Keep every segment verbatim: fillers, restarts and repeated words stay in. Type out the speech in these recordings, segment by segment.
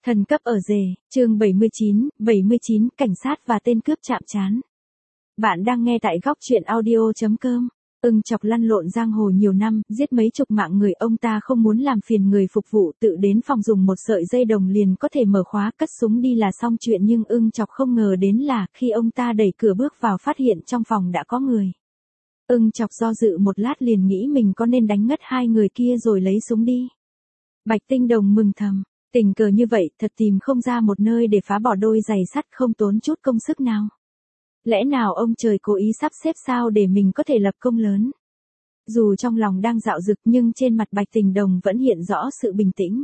Thần cấp ở rể, chương bảy mươi chín, bảy mươi chín, cảnh sát và tên cướp chạm trán. Bạn đang nghe tại góc truyện audio chấm com. Ưng Chọc lăn lộn giang hồ nhiều năm, giết mấy chục mạng người, ông ta không muốn làm phiền người phục vụ, tự đến phòng dùng một sợi dây đồng liền có thể mở khóa, cất súng đi là xong chuyện, nhưng Ưng Chọc không ngờ đến là khi ông ta đẩy cửa bước vào phát hiện trong phòng đã có người. Ưng Chọc do dự một lát liền nghĩ mình có nên đánh ngất hai người kia rồi lấy súng đi. Bạch Tinh Đồng mừng thầm. Tình cờ như vậy, thật tìm không ra một nơi để phá bỏ đôi giày sắt không tốn chút công sức nào. Lẽ nào ông trời cố ý sắp xếp sao để mình có thể lập công lớn? Dù trong lòng đang dạo dực nhưng trên mặt Bạch Tinh Đồng vẫn hiện rõ sự bình tĩnh.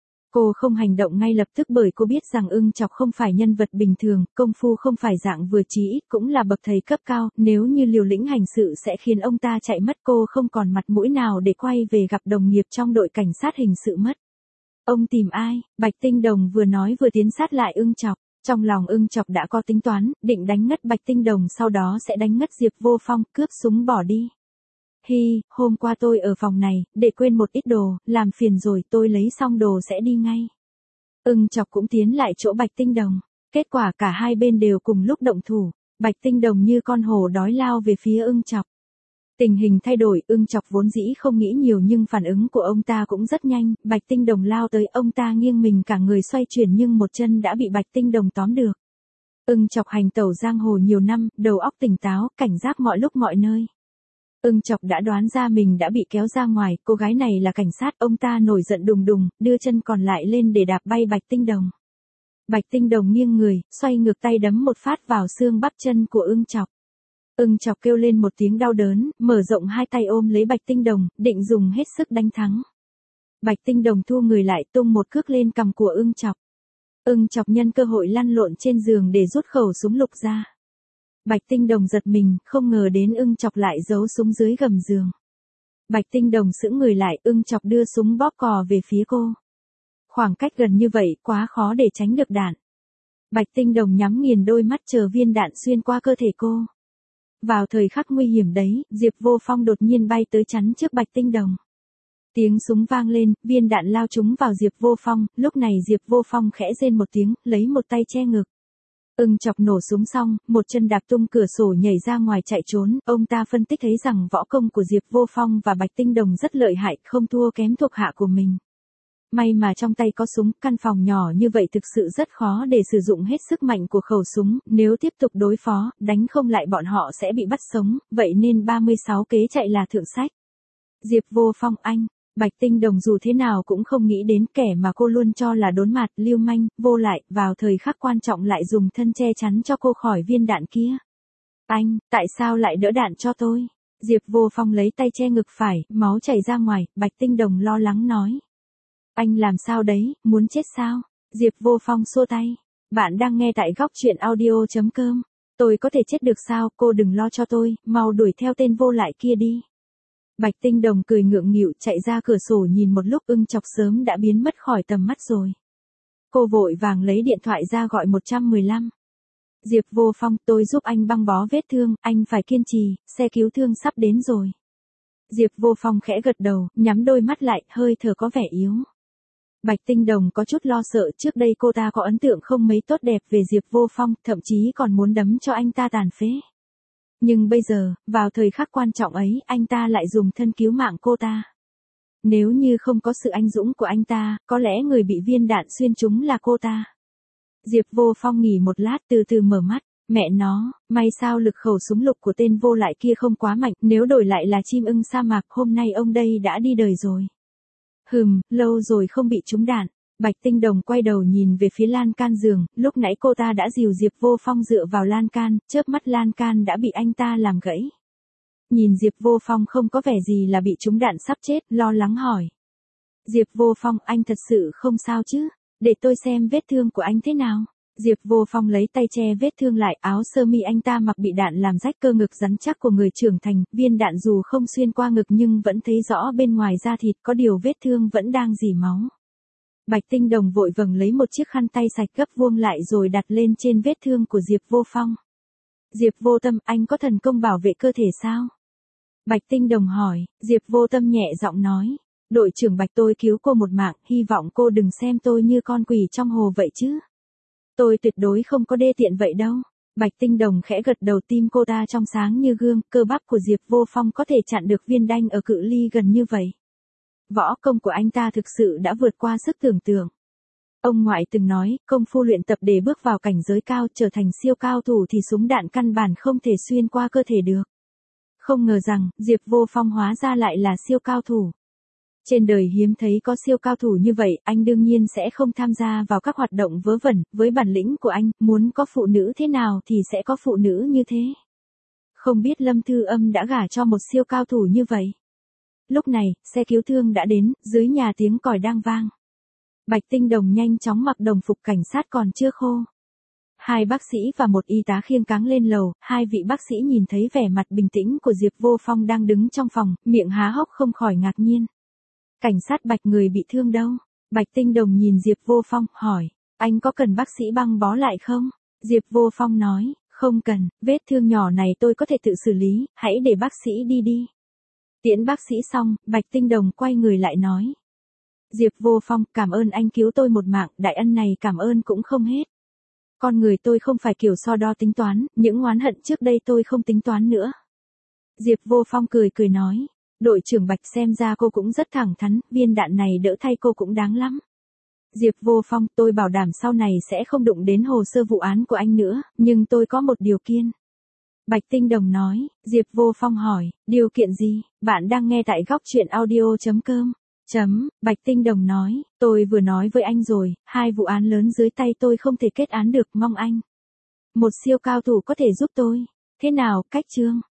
Cô không hành động ngay lập tức bởi cô biết rằng Ưng Chọc không phải nhân vật bình thường, công phu không phải dạng vừa chí, cũng là bậc thầy cấp cao, nếu như liều lĩnh hành sự sẽ khiến ông ta chạy mất, cô không còn mặt mũi nào để quay về gặp đồng nghiệp trong đội cảnh sát hình sự mất. Ông tìm ai? Bạch Tinh Đồng vừa nói vừa tiến sát lại Ưng Chọc. Trong lòng Ưng Chọc đã có tính toán, định đánh ngất Bạch Tinh Đồng sau đó sẽ đánh ngất Diệp Vô Phong, cướp súng bỏ đi. Hi, hôm qua tôi ở phòng này, để quên một ít đồ, làm phiền rồi, tôi lấy xong đồ sẽ đi ngay. Ưng Chọc cũng tiến lại chỗ Bạch Tinh Đồng. Kết quả cả hai bên đều cùng lúc động thủ. Bạch Tinh Đồng như con hổ đói lao về phía Ưng Chọc. Tình hình thay đổi, Ưng Chọc vốn dĩ không nghĩ nhiều nhưng phản ứng của ông ta cũng rất nhanh, Bạch Tinh Đồng lao tới, ông ta nghiêng mình cả người xoay chuyển nhưng một chân đã bị Bạch Tinh Đồng tóm được. Ưng Chọc hành tẩu giang hồ nhiều năm, đầu óc tỉnh táo, cảnh giác mọi lúc mọi nơi. Ưng Chọc đã đoán ra mình đã bị kéo ra ngoài, cô gái này là cảnh sát, ông ta nổi giận đùng đùng, đưa chân còn lại lên để đạp bay Bạch Tinh Đồng. Bạch Tinh Đồng nghiêng người, xoay ngược tay đấm một phát vào xương bắp chân của Ưng Chọc. Ưng Chọc kêu lên một tiếng đau đớn, mở rộng hai tay ôm lấy Bạch Tinh Đồng, định dùng hết sức đánh thắng. Bạch Tinh Đồng thu người lại, tung một cước lên cằm của Ưng Chọc. Ưng Chọc nhân cơ hội lăn lộn trên giường để rút khẩu súng lục ra. Bạch Tinh Đồng giật mình, không ngờ đến Ưng Chọc lại giấu súng dưới gầm giường. Bạch Tinh Đồng sững người lại, Ưng Chọc đưa súng bóp cò về phía cô. Khoảng cách gần như vậy, quá khó để tránh được đạn. Bạch Tinh Đồng nhắm nghiền đôi mắt chờ viên đạn xuyên qua cơ thể cô. Vào thời khắc nguy hiểm đấy, Diệp Vô Phong đột nhiên bay tới chắn trước Bạch Tinh Đồng. Tiếng súng vang lên, viên đạn lao trúng vào Diệp Vô Phong, lúc này Diệp Vô Phong khẽ rên một tiếng, lấy một tay che ngực. Ưng Chọc nổ súng xong, một chân đạp tung cửa sổ nhảy ra ngoài chạy trốn, ông ta phân tích thấy rằng võ công của Diệp Vô Phong và Bạch Tinh Đồng rất lợi hại, không thua kém thuộc hạ của mình. May mà trong tay có súng, căn phòng nhỏ như vậy thực sự rất khó để sử dụng hết sức mạnh của khẩu súng, nếu tiếp tục đối phó, đánh không lại bọn họ sẽ bị bắt sống, vậy nên ba mươi sáu kế chạy là thượng sách. Diệp Vô Phong anh, Bạch Tinh Đồng dù thế nào cũng không nghĩ đến kẻ mà cô luôn cho là đốn mặt, lưu manh, vô lại, vào thời khắc quan trọng lại dùng thân che chắn cho cô khỏi viên đạn kia. Anh, tại sao lại đỡ đạn cho tôi? Diệp Vô Phong lấy tay che ngực phải, máu chảy ra ngoài, Bạch Tinh Đồng lo lắng nói. Anh làm sao đấy, muốn chết sao? Diệp Vô Phong xua tay. Bạn đang nghe tại góc truyện audio chấm com. Tôi có thể chết được sao, cô đừng lo cho tôi, mau đuổi theo tên vô lại kia đi. Bạch Tinh Đồng cười ngượng nghịu chạy ra cửa sổ nhìn một lúc, Ưng Chọc sớm đã biến mất khỏi tầm mắt rồi. Cô vội vàng lấy điện thoại ra gọi một một năm. Diệp Vô Phong, tôi giúp anh băng bó vết thương, anh phải kiên trì, xe cứu thương sắp đến rồi. Diệp Vô Phong khẽ gật đầu, nhắm đôi mắt lại, hơi thở có vẻ yếu. Bạch Tinh Đồng có chút lo sợ, trước đây cô ta có ấn tượng không mấy tốt đẹp về Diệp Vô Phong, thậm chí còn muốn đấm cho anh ta tàn phế. Nhưng bây giờ, vào thời khắc quan trọng ấy, anh ta lại dùng thân cứu mạng cô ta. Nếu như không có sự anh dũng của anh ta, có lẽ người bị viên đạn xuyên trúng là cô ta. Diệp Vô Phong nghỉ một lát từ từ mở mắt, mẹ nó, may sao lực khẩu súng lục của tên vô lại kia không quá mạnh, nếu đổi lại là chim ưng sa mạc hôm nay ông đây đã đi đời rồi. Hừm, lâu rồi không bị trúng đạn. Bạch Tinh Đồng quay đầu nhìn về phía lan can giường, lúc nãy cô ta đã dìu Diệp Vô Phong dựa vào lan can, chớp mắt lan can đã bị anh ta làm gãy. Nhìn Diệp Vô Phong không có vẻ gì là bị trúng đạn sắp chết, lo lắng hỏi. Diệp Vô Phong, anh thật sự không sao chứ? Để tôi xem vết thương của anh thế nào. Diệp Vô Phong lấy tay che vết thương lại, áo sơ mi anh ta mặc bị đạn làm rách cơ ngực rắn chắc của người trưởng thành, viên đạn dù không xuyên qua ngực nhưng vẫn thấy rõ bên ngoài da thịt, có điều vết thương vẫn đang rỉ máu. Bạch Tinh Đồng vội vàng lấy một chiếc khăn tay sạch gấp vuông lại rồi đặt lên trên vết thương của Diệp Vô Phong. Diệp Vô Tâm, anh có thần công bảo vệ cơ thể sao? Bạch Tinh Đồng hỏi, Diệp Vô Tâm nhẹ giọng nói, Đội trưởng Bạch, tôi cứu cô một mạng, hy vọng cô đừng xem tôi như con quỷ trong hồ vậy chứ. Tôi tuyệt đối không có đê tiện vậy đâu. Bạch Tinh Đồng khẽ gật đầu, tim cô ta trong sáng như gương, cơ bắp của Diệp Vô Phong có thể chặn được viên đanh ở cự ly gần như vậy. Võ công của anh ta thực sự đã vượt qua sức tưởng tượng. Ông ngoại từng nói, công phu luyện tập để bước vào cảnh giới cao, trở thành siêu cao thủ thì súng đạn căn bản không thể xuyên qua cơ thể được. Không ngờ rằng, Diệp Vô Phong hóa ra lại là siêu cao thủ. Trên đời hiếm thấy có siêu cao thủ như vậy, anh đương nhiên sẽ không tham gia vào các hoạt động vớ vẩn, với bản lĩnh của anh, muốn có phụ nữ thế nào thì sẽ có phụ nữ như thế. Không biết Lâm Thư Âm đã gả cho một siêu cao thủ như vậy. Lúc này, xe cứu thương đã đến, dưới nhà tiếng còi đang vang. Bạch Tinh Đồng nhanh chóng mặc đồng phục cảnh sát còn chưa khô. Hai bác sĩ và một y tá khiêng cáng lên lầu, hai vị bác sĩ nhìn thấy vẻ mặt bình tĩnh của Diệp Vô Phong đang đứng trong phòng, miệng há hốc không khỏi ngạc nhiên. Cảnh sát Bạch, người bị thương đâu? Bạch Tinh Đồng nhìn Diệp Vô Phong, hỏi, anh có cần bác sĩ băng bó lại không? Diệp Vô Phong nói, không cần, vết thương nhỏ này tôi có thể tự xử lý, hãy để bác sĩ đi đi. Tiễn bác sĩ xong, Bạch Tinh Đồng quay người lại nói. Diệp Vô Phong, cảm ơn anh cứu tôi một mạng, đại ân này cảm ơn cũng không hết. Con người tôi không phải kiểu so đo tính toán, những oán hận trước đây tôi không tính toán nữa. Diệp Vô Phong cười cười nói, đội trưởng Bạch, xem ra cô cũng rất thẳng thắn, viên đạn này đỡ thay cô cũng đáng lắm. Diệp Vô Phong, tôi bảo đảm sau này sẽ không đụng đến hồ sơ vụ án của anh nữa, nhưng tôi có một điều kiện. Bạch Tinh Đồng nói. Diệp Vô Phong hỏi, điều kiện gì? Bạn đang nghe tại góc truyện audio chấm com. Chấm, Bạch Tinh Đồng nói, tôi vừa nói với anh rồi, hai vụ án lớn dưới tay tôi không thể kết án được, mong anh. Một siêu cao thủ có thể giúp tôi. Thế nào, cách chương?